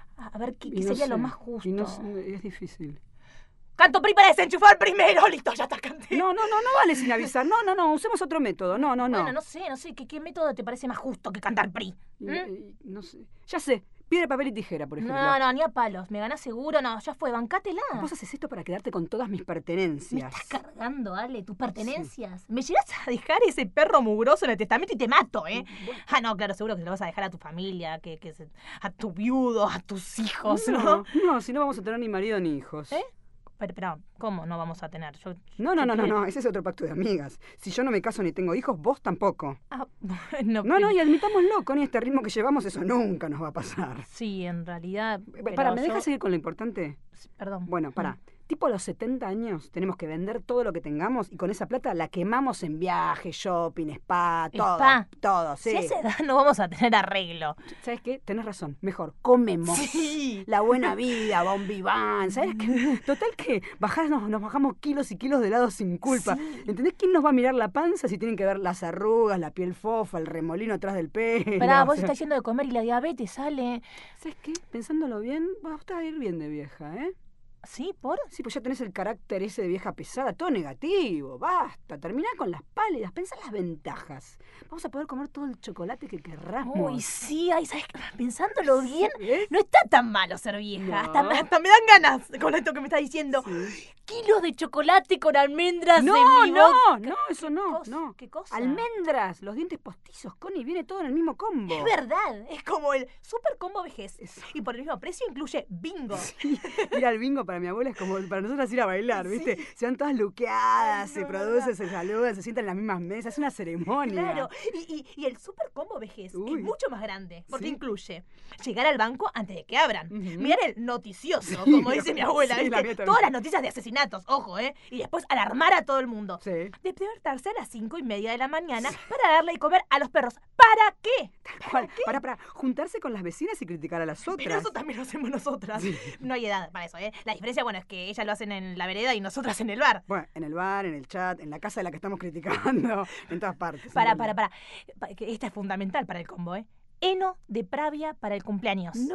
a ver qué,
Y
qué
no
sería
sé,
lo más justo.
y no sé, es difícil.
Canto PRI para desenchufar primero. Listo, ya está, canté.
No, no, no, no vale sin avisar. No, no, no, usemos otro método. No, no, no.
Bueno, no sé, no sé. ¿Qué, qué método te parece más justo que cantar PRI?
Y-
¿Mm?
y- no sé. Ya sé. Piedra, papel y tijera, por ejemplo.
No, no, ni a palos. ¿Me ganás seguro? No, ya fue, bancátela.
Vos haces esto para quedarte con todas mis
Me
pertenencias.
estás cargando, Ale, tus pertenencias. Me llegas a dejar ese perro mugroso en el testamento y te mato, ¿eh?
Bueno.
Ah, no, claro, seguro que se lo vas a dejar a tu familia, que, que se- a tu viudo, a tus hijos, ¿no?
No, no, si no vamos a tener ni marido ni hijos.
¿Eh? Pero, pero, ¿cómo no vamos a tener? Yo,
No, no,
yo
no, no,
quiero-
no, ese es otro pacto de amigas. Si yo no me caso ni tengo hijos, vos tampoco.
Ah, bueno,
No, no,
pero-
y admitámoslo, con este ritmo que llevamos, eso nunca nos va a pasar.
Sí, en realidad... pero
Para, ¿me
yo-
dejas seguir con lo importante?
Perdón.
Bueno, para. Tipo a los setenta años tenemos que vender todo lo que tengamos y con esa plata la quemamos en viajes, shopping, spa, todo.
Spa.
Todo, sí.
Si a esa edad no vamos a tener arreglo.
¿Sabes qué? Tenés razón. Mejor, comemos.
Sí.
La buena vida, bon vivant. ¿Sabes qué? Total que bajarnos, nos bajamos kilos y kilos de helado sin culpa.
Sí.
¿Entendés quién nos va a mirar la panza si tienen que ver las arrugas, la piel fofa, el remolino atrás del pelo?
Pará,
O
vos
sea,
estás haciendo de comer y la diabetes sale...
¿sabes qué? Pensándolo bien, vos te vas a ir bien de vieja, ¿eh?
¿Sí? ¿Por?
Sí, pues ya tenés el carácter ese de vieja pesada, todo negativo. Basta, terminá con las pálidas, pensá en las ventajas. Vamos a poder comer todo el chocolate que querramos.
Uy, sí, ay, ¿sabes qué? Pensándolo bien,
¿Eh?
no está tan malo ser vieja.
No.
Hasta, hasta me dan ganas con esto que me estás diciendo. Kilos de chocolate con almendras
No,
en mi
no,
boca.
no, eso no,
cosa?
no.
¿Qué cosa?
Almendras, los dientes postizos, Connie, viene todo en el mismo combo.
Es verdad, es como el super combo vejez.
Eso.
Y por el mismo precio incluye bingo.
Ir al bingo para mi abuela es como para nosotras ir a bailar, ¿viste? Se van todas luqueadas, se
no, no,
producen,
no.
se saludan, se sientan en las mismas mesas, es una ceremonia.
Claro, y, y, y el super combo vejez
Uy.
es mucho más grande, porque
Sí.
incluye llegar al banco antes de que abran,
Ujú.
mirar el noticioso,
Sí,
como dice mi abuela,
sí, la
¿viste?
mía también.
Todas las noticias de asesinatos, ojo, ¿eh? Y después alarmar a todo el mundo.
Sí.
Despertarse a las cinco y media de la mañana para darle de comer a los perros. ¿Para qué?
¿Para Para, para, juntarse con las vecinas y criticar a las otras.
Pero eso también lo hacemos nosotras. No hay edad para eso, ¿eh? La diferencia, bueno, es que ellas lo hacen en la vereda y nosotras en el bar.
Bueno, en el bar, en el chat, en la casa de la que estamos criticando, en todas partes.
Para,
en
para,
realidad.
para. Pa- que Esta es fundamental para el combo, ¿eh? Heno de Pravia para el cumpleaños.
No,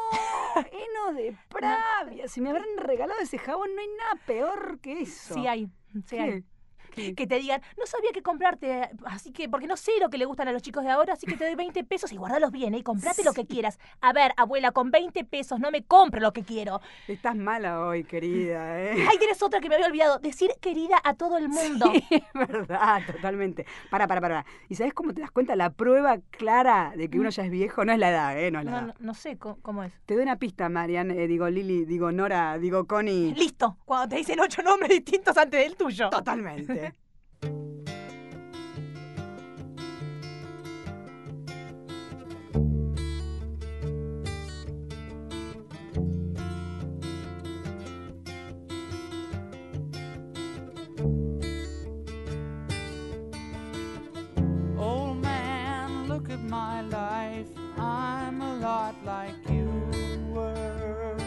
heno de Pravia. Si me habrán regalado ese jabón, no hay nada peor que eso.
Sí hay, sí
¿Qué?
hay.
¿Qué?
Que te digan, no sabía qué comprarte, así que, porque no sé lo que le gustan a los chicos de ahora, así que te doy veinte pesos y guardalos bien, ¿eh? Y comprate lo que quieras. A ver, abuela, con veinte pesos no me compro lo que quiero.
Estás mala hoy, querida, ¿eh?
Ahí tienes otra que me había olvidado, decir querida a todo el mundo.
Sí, es verdad, totalmente. Para, para, para. ¿Y sabes cómo te das cuenta? La prueba clara de que uno ya es viejo no es la edad, ¿eh? No es la
No,
edad.
no, no sé co- cómo es.
Te doy una pista, Marian, eh, digo Lili, digo Nora, digo Connie.
Listo, cuando te dicen ocho nombres distintos antes del tuyo.
Totalmente.
Old man, look at my life. I'm a lot like you were.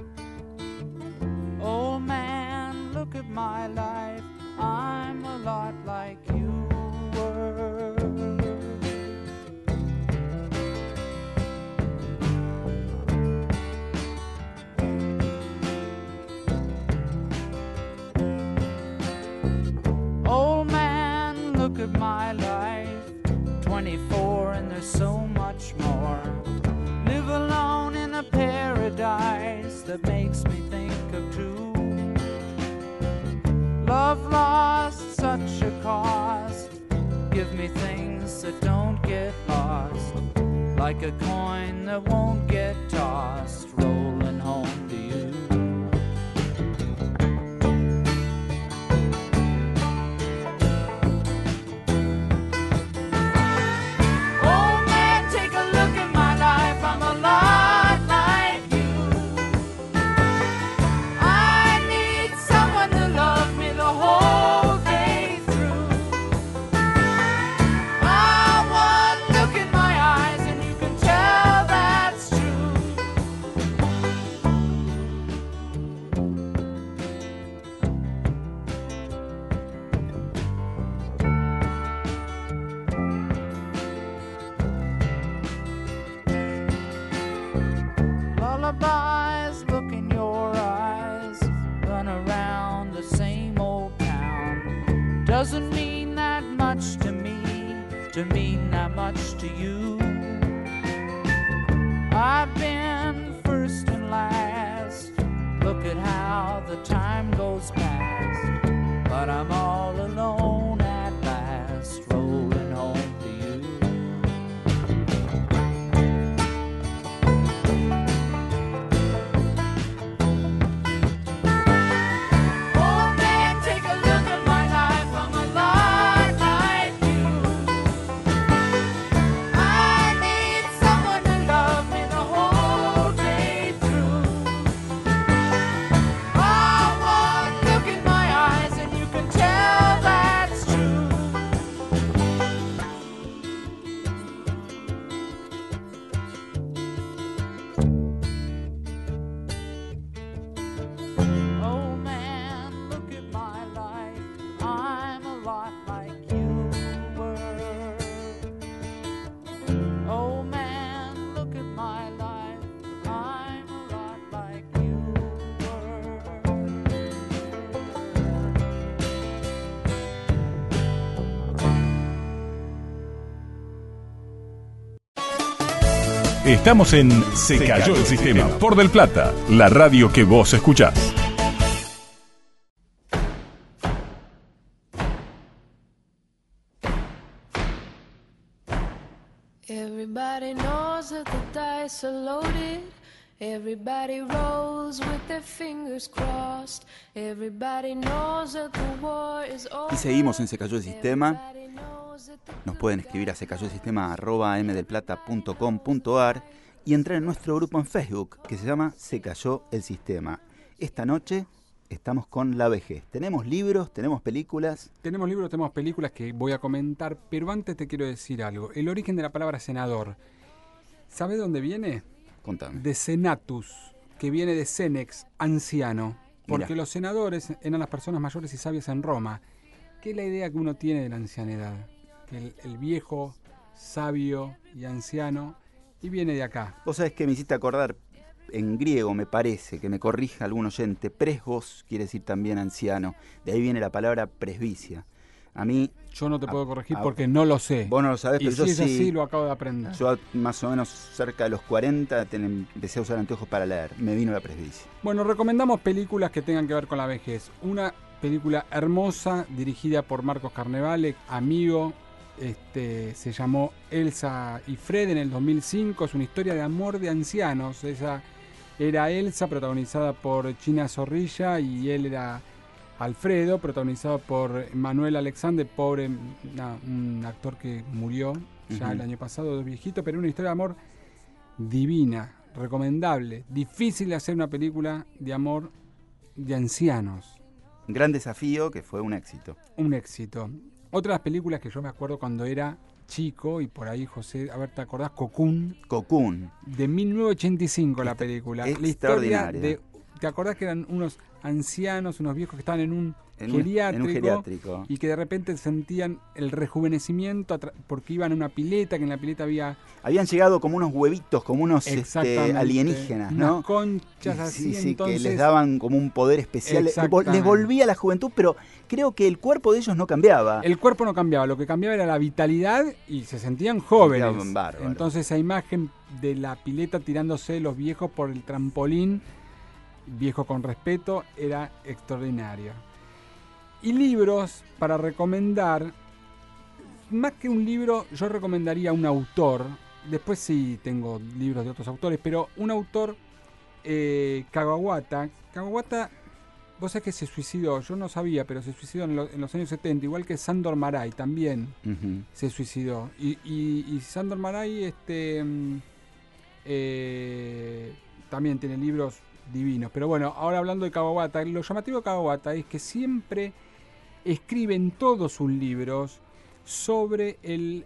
Old man, look at my life. I'm a lot like you were. that makes me think of two. Love lost, such a cost. Give me things that don't get lost, like a coin that won't get tossed, rolling home to you. Oh man, take a look at my life, I'm a lot like you. I need someone to love me the whole day through. I want look in my eyes and you can tell that's true. Lullabies, look in your eyes, run around the same old town. Doesn't mean that much to me, to mean that much to you. I've been first and last, look at how the time goes past, but I'm all alone at last, rolling home to you. Oh man, take a look at my life, I'm a lot like you. I need someone to love me the whole day through. I want look in my eyes and you can tell that's true. Oh man, look at my life, I'm a lot like you were. Oh man, look at my life, I'm a lot like you were.
Estamos en Se Cayó el Sistema por Del Plata, la radio que vos escuchás.
Everybody knows that the dice are loaded. Everybody rolls with their fingers crossed. Everybody knows that the war is over.
Y seguimos en Se Cayó el Sistema. Nos pueden escribir a secayosistema arroba m del plata punto com punto a r y entrar en nuestro grupo en Facebook que se llama Se Cayó el Sistema. Esta noche estamos con la vejez. Tenemos libros, tenemos películas.
Tenemos libros, tenemos películas que voy a comentar, pero antes te quiero decir algo. El origen de la palabra senador, ¿sabes dónde viene?
Contame.
De senatus, que viene de senex, anciano. Porque
Mirá.
los senadores eran las personas mayores y sabias en Roma. ¿Qué es la idea que uno tiene de la ancianidad? Que el, el viejo, sabio y anciano, y viene de acá.
Vos sabés que me hiciste acordar, en griego me parece, que me corrija algún oyente, presbos quiere decir también anciano. De ahí viene la palabra presbicia. A mí...
Yo no te
a,
puedo corregir
a,
porque no lo sé.
Vos no lo sabés,
y
pero
si
yo
es
sí.
así, lo acabo de aprender.
Yo más o menos cerca de los cuarenta ten, empecé a usar anteojos para leer. Me vino la presbicia.
Bueno, recomendamos películas que tengan que ver con la vejez. Una película hermosa dirigida por Marcos Carnevale, amigo. Este, se llamó Elsa y Fred en el dos mil cinco. Es una historia de amor de ancianos. Ella era Elsa, protagonizada por China Zorrilla, y él era Alfredo, protagonizado por Manuel Alexander, pobre, na, un actor que murió ya
Uh-huh.
el año pasado, de viejito, pero una historia de amor divina, recomendable. Difícil de hacer una película de amor de ancianos.
Un gran desafío que fue un éxito.
Un éxito. Otras películas que yo me acuerdo cuando era chico, y por ahí, José, a ver, ¿te acordás? Cocoon.
Cocoon.
De mil novecientos ochenta y cinco la película. La historia
Extraordinaria.
de... ¿Te acordás que eran unos ancianos, unos viejos que estaban en un,
En un,
geriátrico,
en un geriátrico.
y que de repente sentían el rejuvenecimiento porque iban a una pileta, que en la pileta había...
Habían llegado como unos huevitos, como unos este,
Exactamente.
alienígenas,
Unas
¿no?
conchas
Y
así,
sí, sí,
entonces...
que les daban como un poder especial. Les vol-
Exactamente.
Les volvía la juventud, pero creo que el cuerpo de ellos no cambiaba.
El cuerpo no cambiaba, lo que cambiaba era la vitalidad y se sentían jóvenes.
Quedaban bárbaros.
Entonces esa imagen de la pileta tirándose los viejos por el trampolín Viejo con respeto, era extraordinario. Y libros para recomendar, más que un libro, yo recomendaría un autor. Después sí tengo libros de otros autores, pero un autor, eh, Kawabata. Kawabata, vos sabés que se suicidó, yo no sabía, pero se suicidó en, lo, en los años setenta, igual que Sándor Márai también uh-huh. se suicidó. Y, y, y Sándor Márai este, eh, también tiene libros divinos. Pero bueno, ahora hablando de Kawabata, lo llamativo de Kawabata es que siempre escribe en todos sus libros sobre el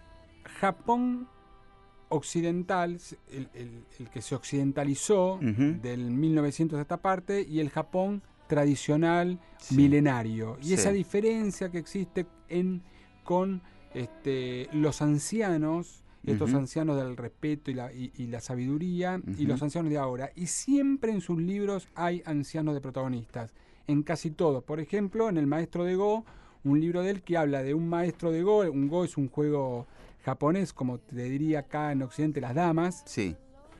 Japón occidental, el, el, el que se occidentalizó uh-huh. del mil novecientos de esta parte, y el Japón tradicional, sí. milenario. Y sí. esa diferencia que existe en con este, los ancianos, estos uh-huh. ancianos del respeto y la, y, y la sabiduría, uh-huh. y los ancianos de ahora. Y siempre en sus libros hay ancianos de protagonistas, en casi todos. Por ejemplo, en El Maestro de Go, un libro de él que habla de un maestro de Go. Un Go es un juego japonés, como te diría acá en Occidente las damas.
Sí.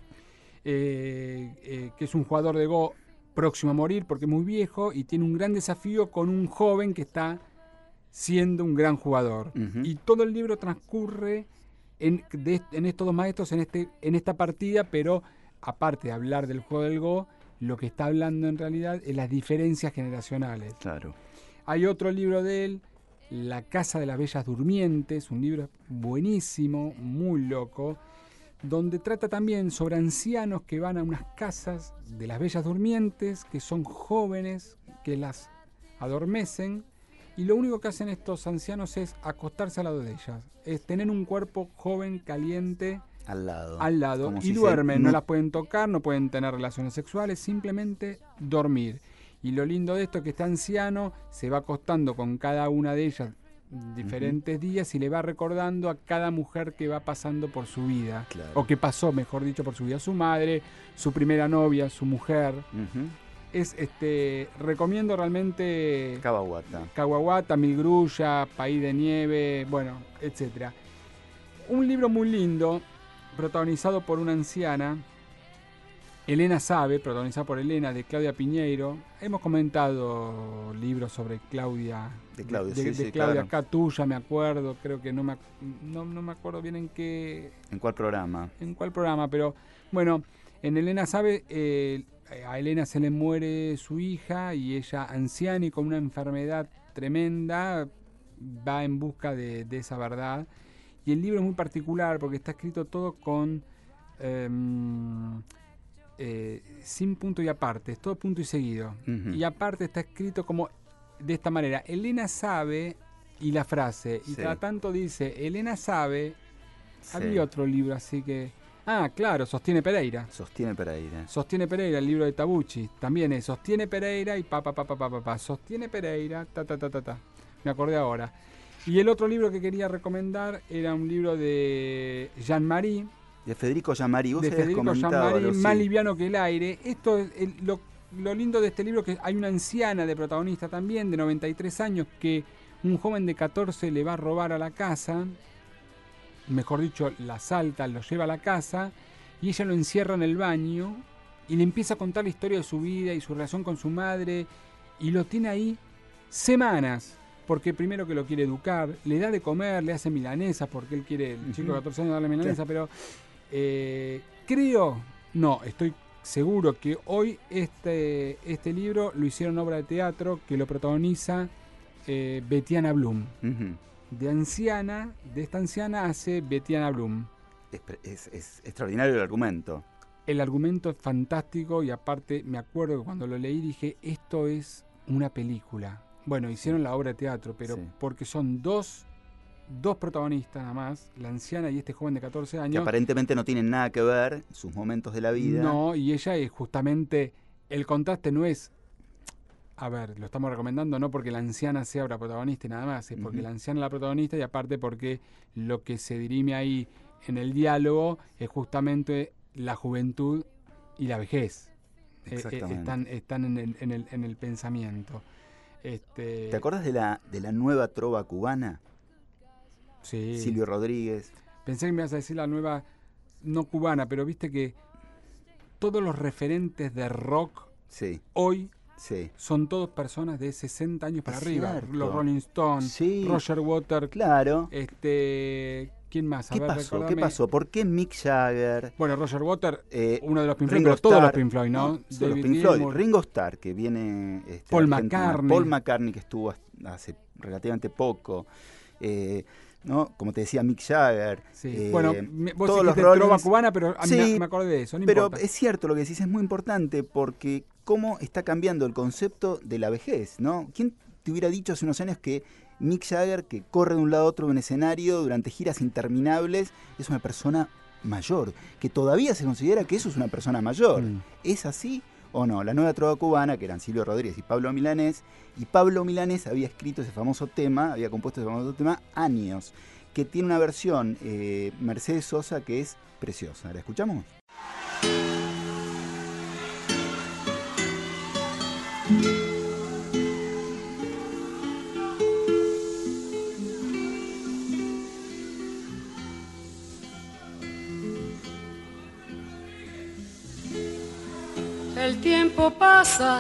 Eh, eh, que es un jugador de Go próximo a morir porque es muy viejo y tiene un gran desafío con un joven que está siendo un gran jugador. Uh-huh. Y todo el libro transcurre en, de, en estos dos maestros, en, este, en esta partida, pero aparte de hablar del juego del Go, lo que está hablando en realidad es las diferencias generacionales.
Claro.
Hay otro libro de él, La Casa de las Bellas Durmientes, un libro buenísimo, muy loco, donde trata también sobre ancianos que van a unas casas de las Bellas Durmientes, que son jóvenes, que las adormecen, y lo único que hacen estos ancianos es acostarse al lado de ellas, es tener un cuerpo joven, caliente,
al lado,
al lado y si duermen, se... no las pueden tocar, no pueden tener relaciones sexuales, simplemente dormir. Y lo lindo de esto es que este anciano se va acostando con cada una de ellas diferentes uh-huh. días y le va recordando a cada mujer que va pasando por su vida,
claro.
o que pasó, mejor dicho, por su vida, su madre, su primera novia, su mujer.
Uh-huh.
Es este, recomiendo realmente
Kawabata,
Kawabata, Mil Grullas, País de Nieve, bueno, etcétera. Un libro muy lindo, protagonizado por una anciana, Elena Sabe, protagonizada por Elena, de Claudia Piñeiro. Hemos comentado libros sobre Claudia,
de Claudia,
de,
sí,
de
sí,
Claudia
claro.
acá tuya, me acuerdo, creo que no me, no, no me acuerdo bien en qué...
¿En cuál programa?
En cuál programa, pero bueno, en Elena Sabe, eh, a Elena se le muere su hija y ella, anciana y con una enfermedad tremenda, va en busca de, de esa verdad. Y el libro es muy particular porque está escrito todo con... Eh, Eh, sin punto y aparte, es todo punto y seguido. Uh-huh. Y aparte está escrito como de esta manera: Elena sabe, y la frase, y sí. cada tanto dice Elena sabe. Sí. Había otro libro así que... Ah, claro, Sostiene Pereira.
Sostiene Pereira.
Sostiene Pereira, el libro de Tabucchi. También es Sostiene Pereira y pa pa pa pa pa pa pa. Sostiene Pereira, ta ta ta ta ta. Me acordé ahora. Y el otro libro que quería recomendar era un libro de Jean-Marie.
De Federico Jean-Marie, vos
de
habías
Federico Jean-Marie, Más sí. liviano que el aire. Esto es el, lo, lo lindo de este libro, que hay una anciana de protagonista también, de noventa y tres años, que un joven de catorce le va a robar a la casa, mejor dicho, la asalta, lo lleva a la casa, y ella lo encierra en el baño, y le empieza a contar la historia de su vida y su relación con su madre, y lo tiene ahí semanas, porque primero que lo quiere educar, le da de comer, le hace milanesa, porque él quiere, el chico de catorce años, darle milanesa, sí. pero... Eh, creo, no, estoy seguro que hoy este, este libro lo hicieron obra de teatro, que lo protagoniza eh, Betiana Blum.
Uh-huh.
De anciana, de esta anciana hace Betiana Blum.
Es, es, es extraordinario el argumento.
El argumento es fantástico y aparte me acuerdo que cuando lo leí dije, esto es una película. Bueno, hicieron la obra de teatro, pero sí. porque son dos... dos protagonistas nada más, la anciana y este joven de catorce años.
Que aparentemente no tienen nada que ver, sus momentos de la vida.
No, y ella es justamente, el contraste no es, a ver, lo estamos recomendando no porque la anciana sea la protagonista y nada más, es porque uh-huh. la anciana es la protagonista y aparte porque lo que se dirime ahí en el diálogo es justamente la juventud y la vejez.
Exactamente.
Eh, están están en, el, en, el, en el pensamiento. Este...
¿Te acuerdas de la, de la nueva trova cubana?
Sí.
Silvio Rodríguez.
Pensé que me ibas a decir la nueva, no cubana, pero viste que todos los referentes de rock
Sí.
hoy
Sí.
son todos personas de sesenta años para
Es
arriba.
cierto.
Los Rolling Stones,
Sí.
Roger Waters,
Claro.
este, ¿quién más? A
¿Qué
ver,
pasó?
recordame.
¿Qué pasó? ¿Por qué Mick Jagger?
Bueno, Roger Waters,
eh,
uno de los Pink Floyd,
Ringo
pero todos los
Starr,
Pink Floyd, ¿no?
solo los
David
Pink Floyd.
Gilmour.
Ringo Starr, que viene este,
Paul
de Argentina.
McCartney.
Paul McCartney, que estuvo hace relativamente poco. Eh, ¿no? Como te decía, Mick Jagger.
Sí.
eh,
Bueno, me- vos
todos los
dijiste trova
Rollins.
cubana, pero a mí
Sí,
me- me acordé de eso, no
pero
importa.
es cierto lo que decís, es muy importante porque cómo está cambiando el concepto de la vejez, ¿no? ¿Quién te hubiera dicho hace unos años que Mick Jagger, que corre de un lado a otro en un escenario durante giras interminables, es una persona mayor? Que todavía se considera que eso es una persona mayor.
Mm.
¿Es así o no? La nueva trova cubana, que eran Silvio Rodríguez y Pablo Milanés, y Pablo Milanés había escrito ese famoso tema, había compuesto ese famoso tema años, que tiene una versión eh, Mercedes Sosa que es preciosa. ¿La escuchamos?
El tiempo pasa,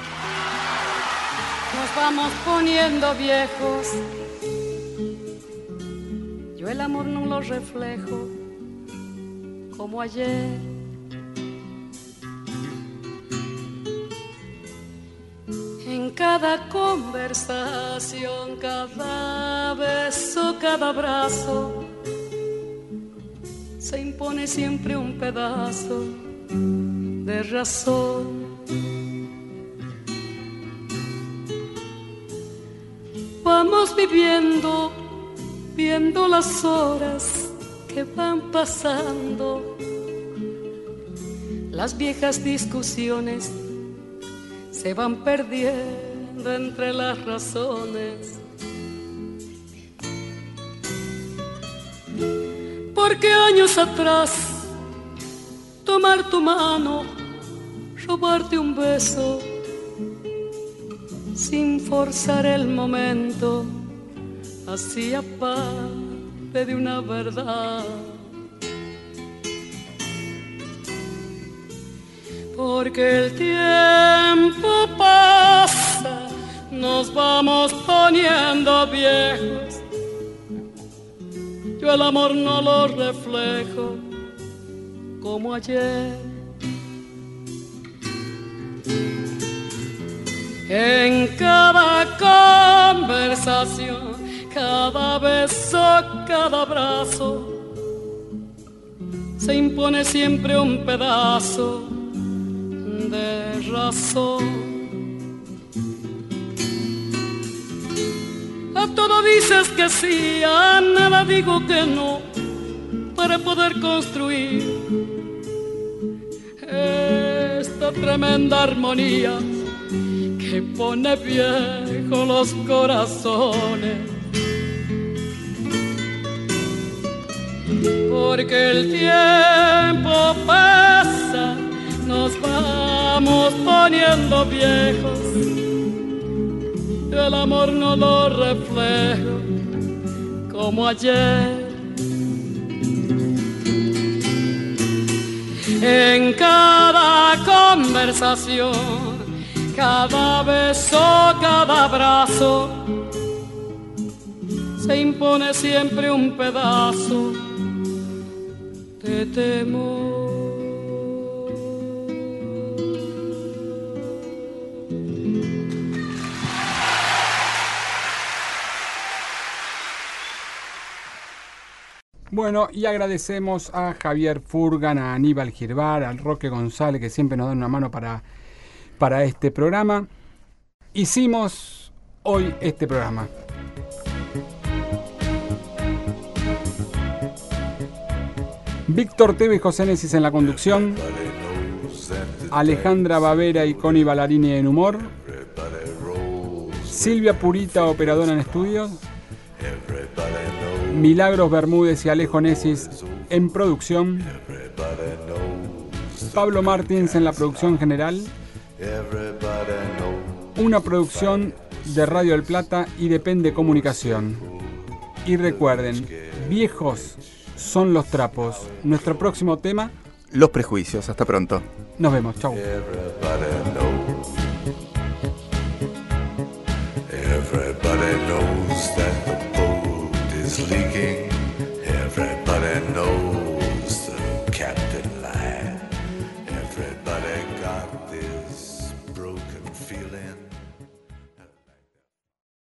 nos vamos poniendo viejos. Yo el amor no lo reflejo como ayer. En cada conversación, cada beso, cada abrazo, se impone siempre un pedazo de razón. Vamos viviendo, viendo las horas que van pasando, las viejas discusiones se van perdiendo entre las razones. Porque años atrás tomar tu mano, robarte un beso, sin forzar el momento, hacía parte de una verdad. Porque el tiempo pasa, nos vamos poniendo viejos. Yo el amor no lo reflejo como ayer. En cada conversación, cada beso, cada abrazo, se impone siempre un pedazo de razón. A todo dices que sí, a nada digo que no, para poder construir esta tremenda armonía que pone viejos los corazones. Porque el tiempo pasa, nos vamos poniendo viejos. El amor no lo reflejo como ayer. En cada conversación, cada beso, cada abrazo, se impone siempre un pedazo de temor.
Bueno, y agradecemos a Javier Furgan, a Aníbal Girbar, al Roque González, que siempre nos dan una mano para, para este programa. Hicimos hoy este programa. Víctor Teve y José Nesis en la conducción, Alejandra Bavera y Connie Ballarini en humor, Silvia Purita, operadora en estudios, Milagros Bermúdez y Alejo Nesis en producción, Pablo Martins en la producción general, una producción de Radio del Plata y Depende Comunicación. Y recuerden, viejos son los trapos. Nuestro próximo tema,
los prejuicios. Hasta pronto.
Nos vemos, chau.
Everybody knows king